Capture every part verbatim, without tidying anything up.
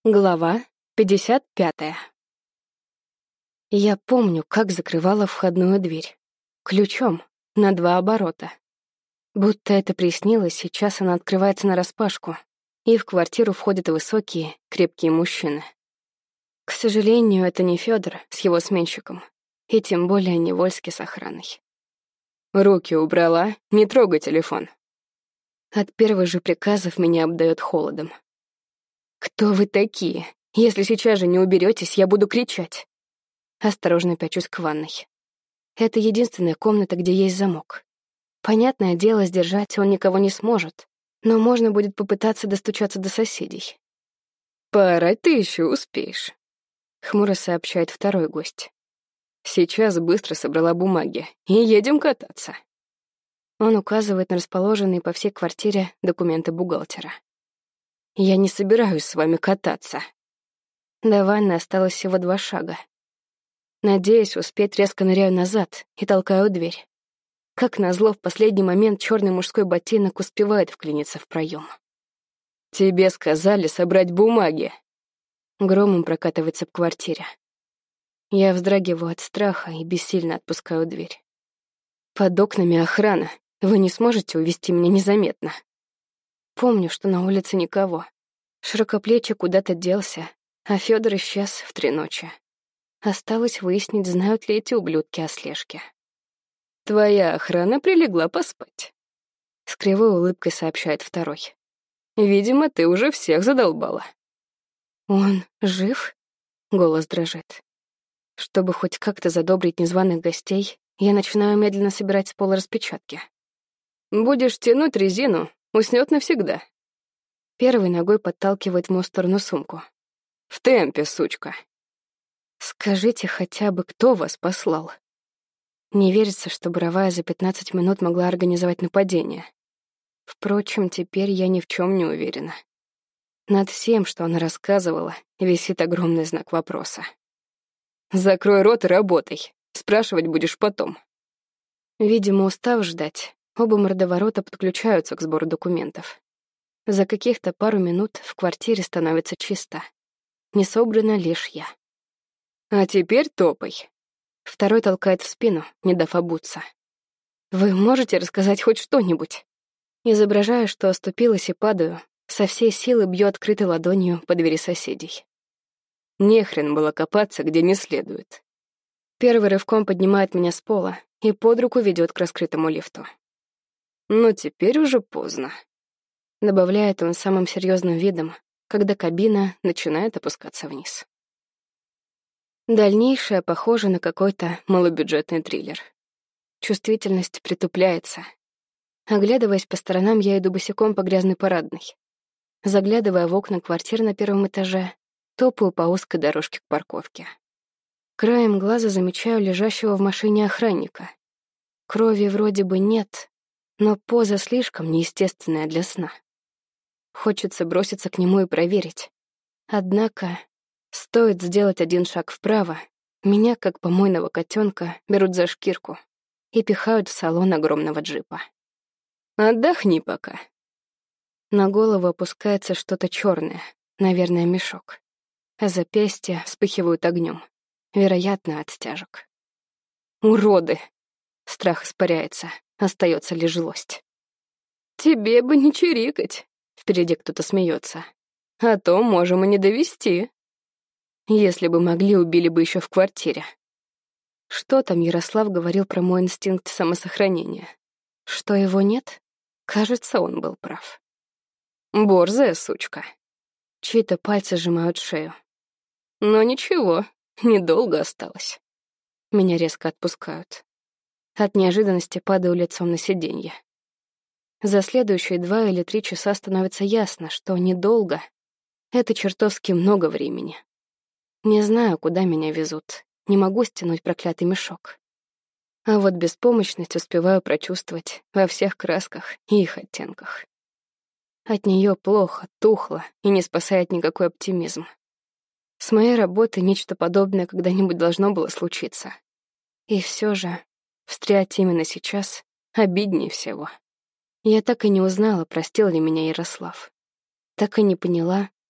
Глава пятьдесят пятая. Я помню, как закрывала входную дверь. Ключом, на два оборота. Будто это приснилось, сейчас она открывается нараспашку, и в квартиру входят высокие, крепкие мужчины. К сожалению, это не Фёдор с его сменщиком, и тем более не Вольский с охраной. «Руки убрала, не трогай телефон». От первых же приказов меня обдает холодом. «Кто вы такие? Если сейчас же не уберетесь, я буду кричать». Осторожно пячусь к ванной. Это единственная комната, где есть замок. Понятное дело, сдержать он никого не сможет, но можно будет попытаться достучаться до соседей. «Поорать ты еще успеешь», — хмуро сообщает второй гость. «Сейчас быстро собрала бумаги и едем кататься». Он указывает на расположенные по всей квартире документы бухгалтера. «Я не собираюсь с вами кататься». До ванны осталось всего два шага. Надеюсь успеть, резко ныряю назад и толкаю дверь. Как назло, в последний момент черный мужской ботинок успевает вклиниться в проем. «Тебе сказали собрать бумаги». Громом прокатывается по квартире. Я вздрагиваю от страха и бессильно отпускаю дверь. «Под окнами охрана. Вы не сможете увести меня незаметно?» Помню, что на улице никого. Широкоплечий куда-то делся, а Фёдор исчез в три ночи. Осталось выяснить, знают ли эти ублюдки о слежке. «Твоя охрана прилегла поспать», — с кривой улыбкой сообщает второй. «Видимо, ты уже всех задолбала». «Он жив?» — голос дрожит. Чтобы хоть как-то задобрить незваных гостей, я начинаю медленно собирать с пола распечатки. «Будешь тянуть резину, уснёт навсегда». Первой ногой подталкивает в мою сторону сумку. «В темпе, сучка». «Скажите хотя бы, кто вас послал?» Не верится, что Боровая за пятнадцать минут могла организовать нападение. Впрочем, теперь я ни в чем не уверена. Над всем, что она рассказывала, висит огромный знак вопроса. «Закрой рот и работай. Спрашивать будешь потом». Видимо, устав ждать, оба мордоворота подключаются к сбору документов. За каких-то пару минут в квартире становится чисто. Не собрана лишь я. «А теперь топай». Второй толкает в спину, не дав обуться. «Вы можете рассказать хоть что-нибудь?» Изображаю, что оступилась и падаю, со всей силы бью открытой ладонью по двери соседей. Нехрен было копаться, где не следует. Первый рывком поднимает меня с пола и под руку ведет к раскрытому лифту. «Но теперь уже поздно», — добавляет он самым серьезным видом, когда кабина начинает опускаться вниз. Дальнейшее похоже на какой-то малобюджетный триллер. Чувствительность притупляется. Оглядываясь по сторонам, я иду босиком по грязной парадной. Заглядывая в окна квартир на первом этаже, топаю по узкой дорожке к парковке. Краем глаза замечаю лежащего в машине охранника. Крови вроде бы нет, но поза слишком неестественная для сна. Хочется броситься к нему и проверить. Однако, стоит сделать один шаг вправо, меня, как помойного котенка, берут за шкирку и пихают в салон огромного джипа. «Отдохни пока». На голову опускается что-то черное, наверное, мешок, а запястья вспыхивают огнем, вероятно, от стяжек. «Уроды!» Страх испаряется, остается лишь злость. «Тебе бы не чирикать», — впереди кто-то смеется. «А то можем и не довести». Если бы могли, убили бы еще в квартире. Что там Ярослав говорил про мой инстинкт самосохранения? Что его нет? Кажется, он был прав. Борзая сучка. Чьи-то пальцы сжимают шею. Но ничего, недолго осталось. Меня резко отпускают. От неожиданности падаю лицом на сиденье. За следующие два или три часа становится ясно, что недолго — это чертовски много времени. Не знаю, куда меня везут, не могу стянуть проклятый мешок. А вот беспомощность успеваю прочувствовать во всех красках и их оттенках. От нее плохо, тухло и не спасает никакой оптимизм. С моей работы нечто подобное когда-нибудь должно было случиться. И все же встрять именно сейчас обиднее всего. Я так и не узнала, простил ли меня Ярослав. Так и не поняла,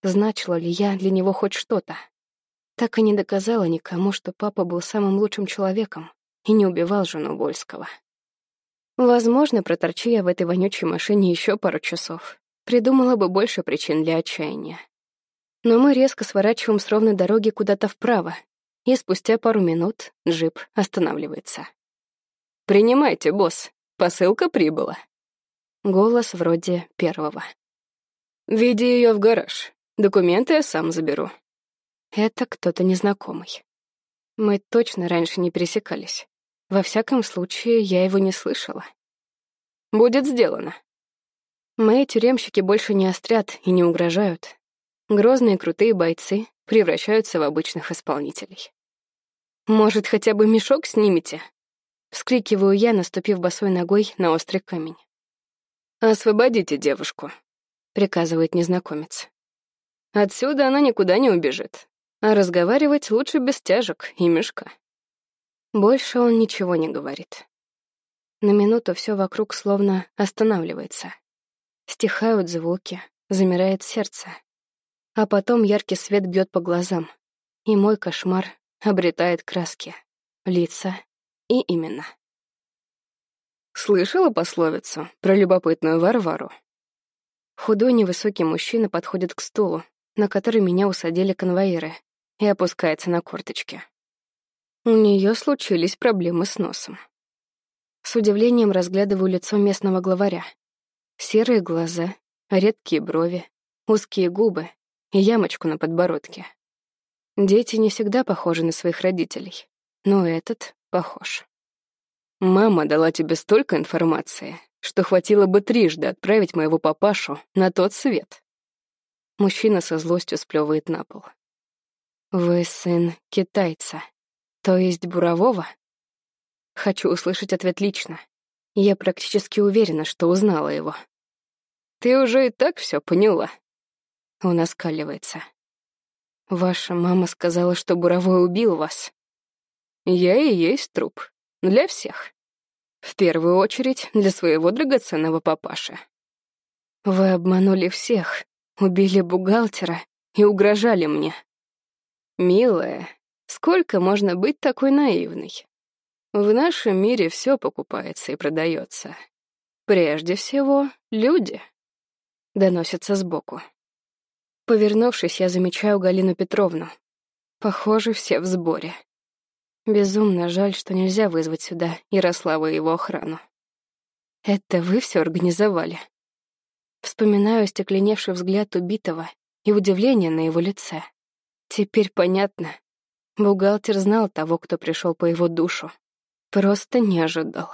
Значила ли я для него хоть что-то? Так и не доказала никому, что папа был самым лучшим человеком и не убивал жену Вольского. Возможно, проторчи я в этой вонючей машине еще пару часов, придумала бы больше причин для отчаяния. Но мы резко сворачиваем с ровной дороги куда-то вправо, и спустя пару минут джип останавливается. «Принимайте, босс, посылка прибыла». Голос вроде первого. «Веди ее в гараж, документы я сам заберу». Это кто-то незнакомый. Мы точно раньше не пересекались. Во всяком случае, я его не слышала. «Будет сделано». Мои тюремщики больше не острят и не угрожают. Грозные крутые бойцы превращаются в обычных исполнителей. «Может, хотя бы мешок снимете?» Вскрикиваю я, наступив босой ногой на острый камень. «Освободите девушку», — приказывает незнакомец. «Отсюда она никуда не убежит, а разговаривать лучше без тяжек и мешка». Больше он ничего не говорит. На минуту все вокруг словно останавливается. Стихают звуки, замирает сердце. А потом яркий свет бьет по глазам, и мой кошмар обретает краски, лица и имена. Слышала пословицу про любопытную Варвару? Худой невысокий мужчина подходит к стулу, на который меня усадили конвоиры, и опускается на корточки. У нее случились проблемы с носом. С удивлением разглядываю лицо местного главаря. Серые глаза, редкие брови, узкие губы и ямочку на подбородке. Дети не всегда похожи на своих родителей, но этот похож. «Мама дала тебе столько информации, что хватило бы трижды отправить моего папашу на тот свет». Мужчина со злостью сплёвывает на пол. «Вы сын китайца, то есть бурового?» Хочу услышать ответ лично. Я практически уверена, что узнала его. «Ты уже и так все поняла». Он оскаливается. «Ваша мама сказала, что Буровой убил вас». «Я и есть труп. Для всех. В первую очередь для своего драгоценного папаши». «Вы обманули всех, убили бухгалтера и угрожали мне». «Милая, сколько можно быть такой наивной? В нашем мире все покупается и продается. Прежде всего, люди», — доносится сбоку. Повернувшись, я замечаю Галину Петровну. Похоже, все в сборе. Безумно жаль, что нельзя вызвать сюда Ярослава и его охрану. «Это вы все организовали?» Вспоминаю остекленевший взгляд убитого и удивление на его лице. Теперь понятно. Бухгалтер знал того, кто пришел по его душу. Просто не ожидал.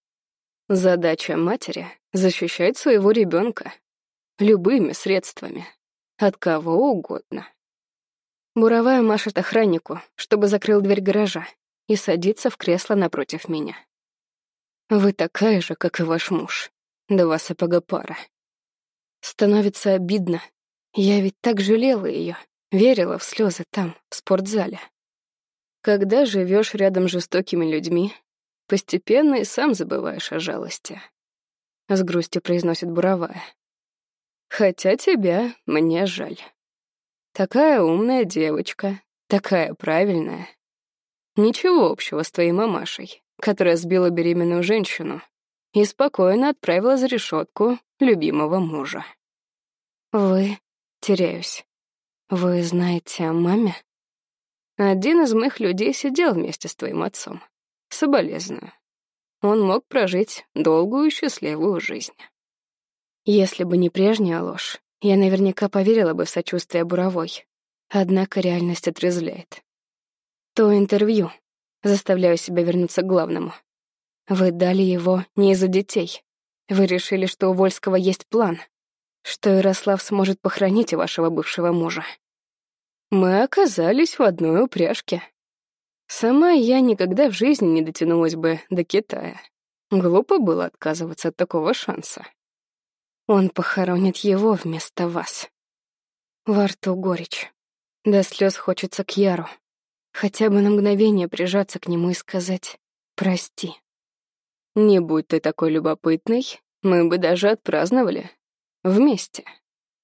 Задача матери — защищать своего ребенка любыми средствами. От кого угодно. Буровая машет охраннику, чтобы закрыл дверь гаража, и садится в кресло напротив меня. «Вы такая же, как и ваш муж. Два сапога пара». Становится обидно. Я ведь так жалела ее, верила в слезы там, в спортзале. Когда живешь рядом с жестокими людьми, постепенно и сам забываешь о жалости. С грустью произносит Буровая. Хотя тебя мне жаль. Такая умная девочка, такая правильная. Ничего общего с твоей мамашей, которая сбила беременную женщину и спокойно отправила за решетку любимого мужа. Вы... теряюсь. Вы знаете о маме? Один из моих людей сидел вместе с твоим отцом. Соболезную. Он мог прожить долгую и счастливую жизнь. Если бы не прежняя ложь, я наверняка поверила бы в сочувствие Буровой. Однако реальность отрезвляет. То интервью. Заставляю себя вернуться к главному. Вы дали его не из-за детей. Вы решили, что у Вольского есть план, что Ярослав сможет похоронить вашего бывшего мужа. Мы оказались в одной упряжке. Сама я никогда в жизни не дотянулась бы до Китая. Глупо было отказываться от такого шанса. Он похоронит его вместо вас. Во рту горечь. До слез хочется к Яру. Хотя бы на мгновение прижаться к нему и сказать «прости». Не будь ты такой любопытной, мы бы даже отпраздновали. Вместе.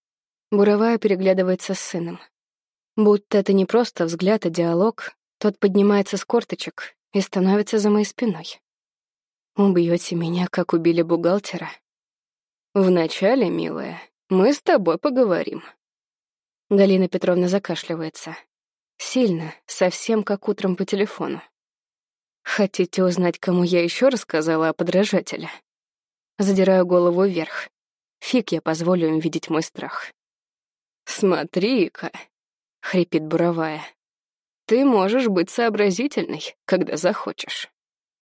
Буровая переглядывается с сыном. Будто это не просто взгляд, а диалог, тот поднимается с корточек и становится за моей спиной. Убьете меня, как убили бухгалтера? Вначале, милая, мы с тобой поговорим. Галина Петровна закашливается. Сильно, совсем как утром по телефону. Хотите узнать, кому я еще рассказала о подражателе? Задираю голову вверх. Фиг я позволю им видеть мой страх. «Смотри-ка», — хрипит Буровая, — «ты можешь быть сообразительной, когда захочешь».